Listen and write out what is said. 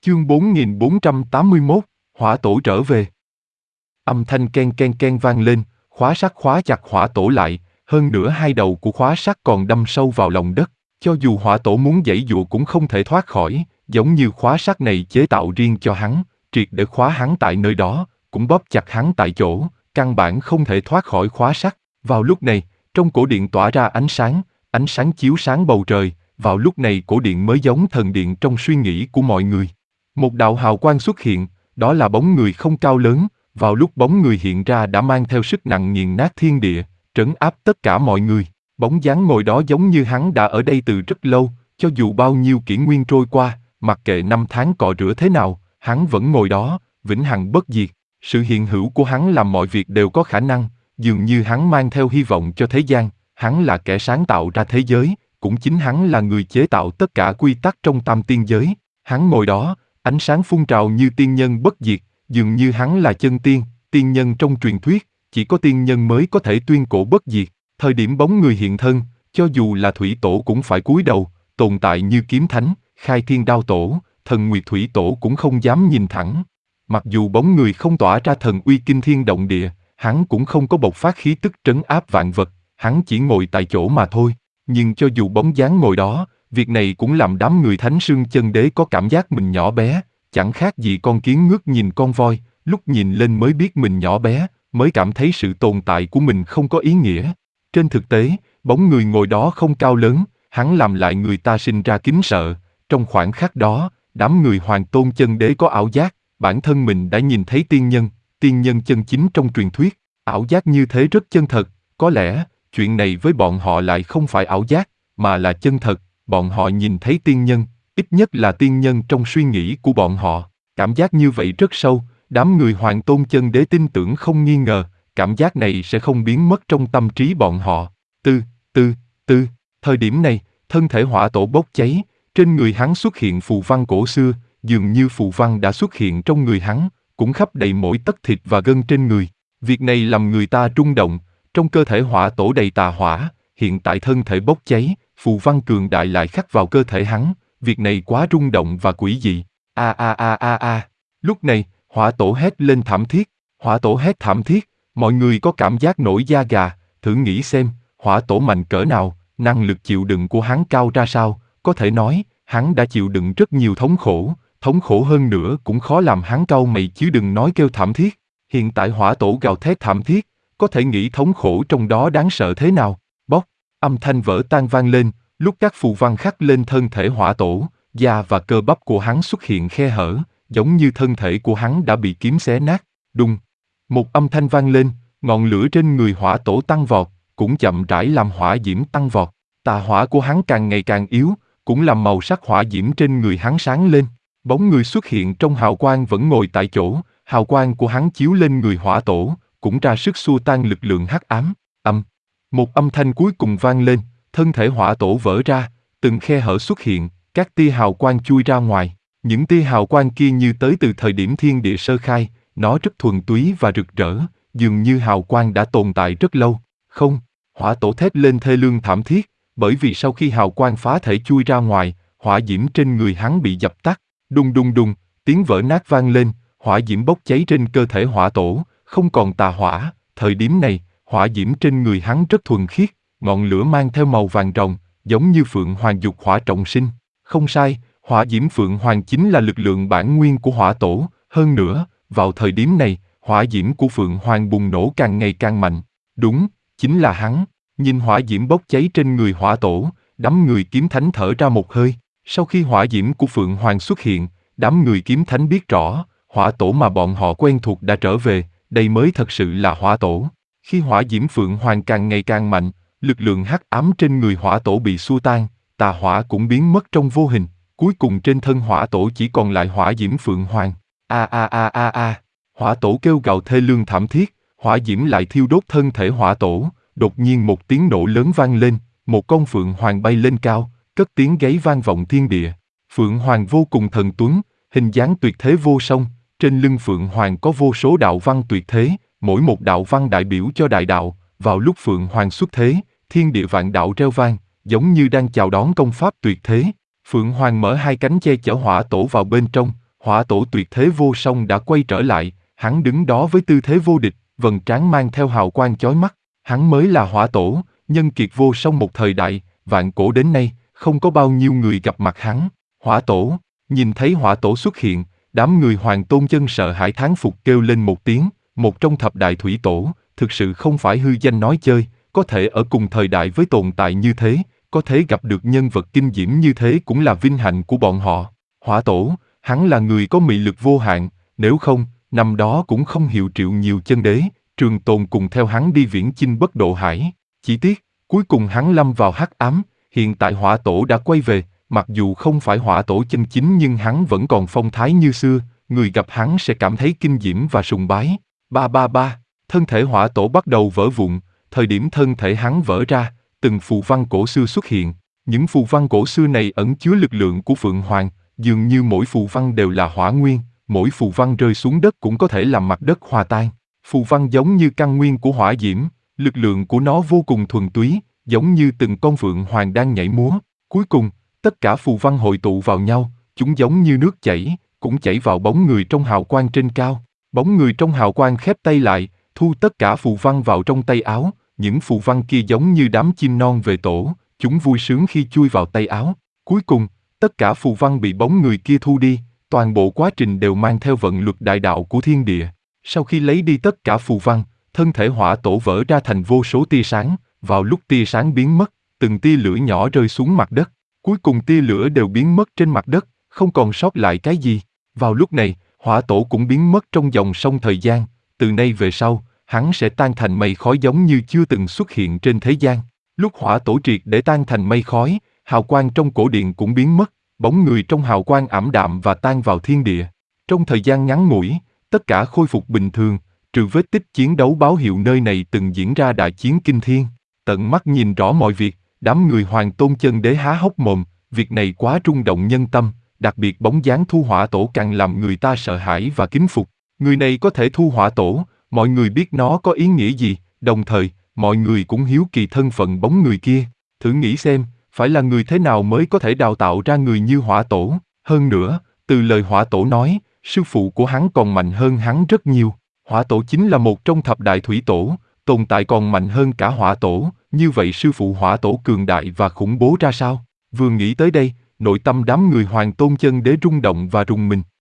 Chương 4481, Hỏa Tổ trở về. Âm thanh ken ken ken vang lên, khóa sắt khóa chặt hỏa tổ lại, hơn nữa hai đầu của khóa sắt còn đâm sâu vào lòng đất, cho dù hỏa tổ muốn giãy giụa cũng không thể thoát khỏi, giống như khóa sắt này chế tạo riêng cho hắn, triệt để khóa hắn tại nơi đó, cũng bóp chặt hắn tại chỗ, căn bản không thể thoát khỏi khóa sắt. Vào lúc này, trong cổ điện tỏa ra ánh sáng chiếu sáng bầu trời, vào lúc này cổ điện mới giống thần điện trong suy nghĩ của mọi người. Một đạo hào quang xuất hiện, đó là bóng người không cao lớn, vào lúc bóng người hiện ra đã mang theo sức nặng nghiền nát thiên địa, trấn áp tất cả mọi người. Bóng dáng ngồi đó giống như hắn đã ở đây từ rất lâu, cho dù bao nhiêu kỷ nguyên trôi qua, mặc kệ năm tháng cọ rửa thế nào, hắn vẫn ngồi đó, vĩnh hằng bất diệt. Sự hiện hữu của hắn làm mọi việc đều có khả năng, dường như hắn mang theo hy vọng cho thế gian, hắn là kẻ sáng tạo ra thế giới, cũng chính hắn là người chế tạo tất cả quy tắc trong tam tiên giới. Hắn ngồi đó, ánh sáng phun trào như tiên nhân bất diệt, dường như hắn là chân tiên, tiên nhân trong truyền thuyết, chỉ có tiên nhân mới có thể tuyên cổ bất diệt. Thời điểm bóng người hiện thân, cho dù là thủy tổ cũng phải cúi đầu, tồn tại như kiếm thánh, khai thiên đao tổ, thần nguyệt thủy tổ cũng không dám nhìn thẳng. Mặc dù bóng người không tỏa ra thần uy kinh thiên động địa, hắn cũng không có bộc phát khí tức trấn áp vạn vật, hắn chỉ ngồi tại chỗ mà thôi. Nhưng cho dù bóng dáng ngồi đó, việc này cũng làm đám người Thánh Sương Chân Đế có cảm giác mình nhỏ bé, chẳng khác gì con kiến ngước nhìn con voi, lúc nhìn lên mới biết mình nhỏ bé, mới cảm thấy sự tồn tại của mình không có ý nghĩa. Trên thực tế, bóng người ngồi đó không cao lớn, hắn làm lại người ta sinh ra kính sợ. Trong khoảnh khắc đó, đám người Hoàng Tôn Chân Đế có ảo giác, bản thân mình đã nhìn thấy tiên nhân chân chính trong truyền thuyết. Ảo giác như thế rất chân thật, có lẽ chuyện này với bọn họ lại không phải ảo giác, mà là chân thật. Bọn họ nhìn thấy tiên nhân, ít nhất là tiên nhân trong suy nghĩ của bọn họ. Cảm giác như vậy rất sâu, đám người Hoàng Tôn Chân Đế tin tưởng không nghi ngờ, cảm giác này sẽ không biến mất trong tâm trí bọn họ. Thời điểm này, thân thể hỏa tổ bốc cháy, trên người hắn xuất hiện phù văn cổ xưa, dường như phù văn đã xuất hiện trong người hắn, cũng khắp đầy mỗi tấc thịt và gân trên người. Việc này làm người ta rung động, trong cơ thể hỏa tổ đầy tà hỏa, hiện tại thân thể bốc cháy, phù văn cường đại lại khắc vào cơ thể hắn, việc này quá rung động và quỷ dị. Lúc này, hỏa tổ hét lên thảm thiết, hỏa tổ hét thảm thiết, mọi người có cảm giác nổi da gà, thử nghĩ xem, hỏa tổ mạnh cỡ nào, năng lực chịu đựng của hắn cao ra sao, có thể nói, hắn đã chịu đựng rất nhiều thống khổ hơn nữa cũng khó làm hắn cau mày chứ đừng nói kêu thảm thiết. Hiện tại hỏa tổ gào thét thảm thiết, có thể nghĩ thống khổ trong đó đáng sợ thế nào. Bóc, âm thanh vỡ tan vang lên, lúc các phù văn khắc lên thân thể hỏa tổ, da và cơ bắp của hắn xuất hiện khe hở, giống như thân thể của hắn đã bị kiếm xé nát. Đùng, một âm thanh vang lên, ngọn lửa trên người hỏa tổ tăng vọt, cũng chậm rãi làm hỏa diễm tăng vọt. Tà hỏa của hắn càng ngày càng yếu, cũng làm màu sắc hỏa diễm trên người hắn sáng lên. Bóng người xuất hiện trong hào quang vẫn ngồi tại chỗ, hào quang của hắn chiếu lên người hỏa tổ, cũng ra sức xua tan lực lượng hắc ám. Một âm thanh cuối cùng vang lên, thân thể hỏa tổ vỡ ra, từng khe hở xuất hiện, các tia hào quang chui ra ngoài. Những tia hào quang kia như tới từ thời điểm thiên địa sơ khai, nó rất thuần túy và rực rỡ, dường như hào quang đã tồn tại rất lâu. Không, hỏa tổ thét lên thê lương thảm thiết, bởi vì sau khi hào quang phá thể chui ra ngoài, hỏa diễm trên người hắn bị dập tắt. Đùng đùng đùng, tiếng vỡ nát vang lên, hỏa diễm bốc cháy trên cơ thể hỏa tổ, không còn tà hỏa. Thời điểm này, hỏa diễm trên người hắn rất thuần khiết, ngọn lửa mang theo màu vàng ròng, giống như phượng hoàng dục hỏa trọng sinh. Không sai, hỏa diễm phượng hoàng chính là lực lượng bản nguyên của hỏa tổ. Hơn nữa, vào thời điểm này, hỏa diễm của phượng hoàng bùng nổ càng ngày càng mạnh. Đúng, chính là hắn. Nhìn hỏa diễm bốc cháy trên người hỏa tổ, đám người kiếm thánh thở ra một hơi. Sau khi hỏa diễm của phượng hoàng xuất hiện, đám người kiếm thánh biết rõ, hỏa tổ mà bọn họ quen thuộc đã trở về, đây mới thật sự là hỏa tổ. Khi hỏa diễm phượng hoàng càng ngày càng mạnh, lực lượng hắc ám trên người hỏa tổ bị xua tan, tà hỏa cũng biến mất trong vô hình, cuối cùng trên thân hỏa tổ chỉ còn lại hỏa diễm phượng hoàng. Hỏa tổ kêu gào thê lương thảm thiết, hỏa diễm lại thiêu đốt thân thể hỏa tổ, đột nhiên một tiếng nổ lớn vang lên, một con phượng hoàng bay lên cao, cất tiếng gáy vang vọng thiên địa. Phượng hoàng vô cùng thần tuấn, hình dáng tuyệt thế vô song, trên lưng phượng hoàng có vô số đạo văn tuyệt thế, mỗi một đạo văn đại biểu cho đại đạo. Vào lúc phượng hoàng xuất thế, thiên địa vạn đạo reo vang, giống như đang chào đón công pháp tuyệt thế. Phượng hoàng mở hai cánh che chở hỏa tổ vào bên trong, Hỏa tổ tuyệt thế vô song đã quay trở lại, hắn đứng đó với tư thế vô địch, vầng trán mang theo hào quang chói mắt. Hắn mới là hỏa tổ, nhân kiệt vô song một thời đại, vạn cổ đến nay, không có bao nhiêu người gặp mặt hắn. Hỏa tổ, nhìn thấy hỏa tổ xuất hiện, đám người Hoàng Tôn Chân sợ hãi thán phục kêu lên một tiếng, một trong thập đại thủy tổ, thực sự không phải hư danh nói chơi, có thể ở cùng thời đại với tồn tại như thế, có thể gặp được nhân vật kinh diễm như thế cũng là vinh hạnh của bọn họ. Hỏa tổ, hắn là người có mị lực vô hạn, nếu không, năm đó cũng không hiệu triệu nhiều chân đế, Trường Tồn cùng theo hắn đi viễn chinh bất độ hải. Chỉ tiếc, cuối cùng hắn lâm vào hắc ám, hiện tại hỏa tổ đã quay về, mặc dù không phải hỏa tổ chân chính nhưng hắn vẫn còn phong thái như xưa, người gặp hắn sẽ cảm thấy kinh diễm và sùng bái. Ba, thân thể hỏa tổ bắt đầu vỡ vụn, thời điểm thân thể hắn vỡ ra, từng phù văn cổ xưa xuất hiện. Những phù văn cổ xưa này ẩn chứa lực lượng của Phượng Hoàng, dường như mỗi phù văn đều là hỏa nguyên, mỗi phù văn rơi xuống đất cũng có thể làm mặt đất hòa tan. Phù văn giống như căn nguyên của hỏa diễm, lực lượng của nó vô cùng thuần túy, giống như từng con phượng hoàng đang nhảy múa. Cuối cùng, tất cả phù văn hội tụ vào nhau, chúng giống như nước chảy, cũng chảy vào bóng người trong hào quang trên cao. Bóng người trong hào quang khép tay lại, thu tất cả phù văn vào trong tay áo, những phù văn kia giống như đám chim non về tổ, chúng vui sướng khi chui vào tay áo. Cuối cùng, tất cả phù văn bị bóng người kia thu đi, toàn bộ quá trình đều mang theo vận luật đại đạo của thiên địa. Sau khi lấy đi tất cả phù văn, thân thể hỏa tổ vỡ ra thành vô số tia sáng, vào lúc tia sáng biến mất, từng tia lửa nhỏ rơi xuống mặt đất. Cuối cùng tia lửa đều biến mất trên mặt đất, không còn sót lại cái gì. Vào lúc này, hỏa tổ cũng biến mất trong dòng sông thời gian, từ nay về sau, hắn sẽ tan thành mây khói giống như chưa từng xuất hiện trên thế gian. Lúc hỏa tổ triệt để tan thành mây khói, hào quang trong cổ điện cũng biến mất, bóng người trong hào quang ảm đạm và tan vào thiên địa. Trong thời gian ngắn ngủi, tất cả khôi phục bình thường, trừ vết tích chiến đấu báo hiệu nơi này từng diễn ra đại chiến kinh thiên. Tận mắt nhìn rõ mọi việc, đám người Hoàng Tôn Chân Đế há hốc mồm, việc này quá rung động nhân tâm, đặc biệt bóng dáng thu hỏa tổ càng làm người ta sợ hãi và kính phục. Người này có thể thu hỏa tổ, mọi người biết nó có ý nghĩa gì, đồng thời, mọi người cũng hiếu kỳ thân phận bóng người kia. Thử nghĩ xem, phải là người thế nào mới có thể đào tạo ra người như hỏa tổ. Hơn nữa, từ lời hỏa tổ nói, sư phụ của hắn còn mạnh hơn hắn rất nhiều. Hỏa tổ chính là một trong thập đại thủy tổ, tồn tại còn mạnh hơn cả hỏa tổ, như vậy sư phụ hỏa tổ cường đại và khủng bố ra sao? Vừa nghĩ tới đây, nội tâm đám người Hoàng Tôn Chân Đế rung động và rùng mình.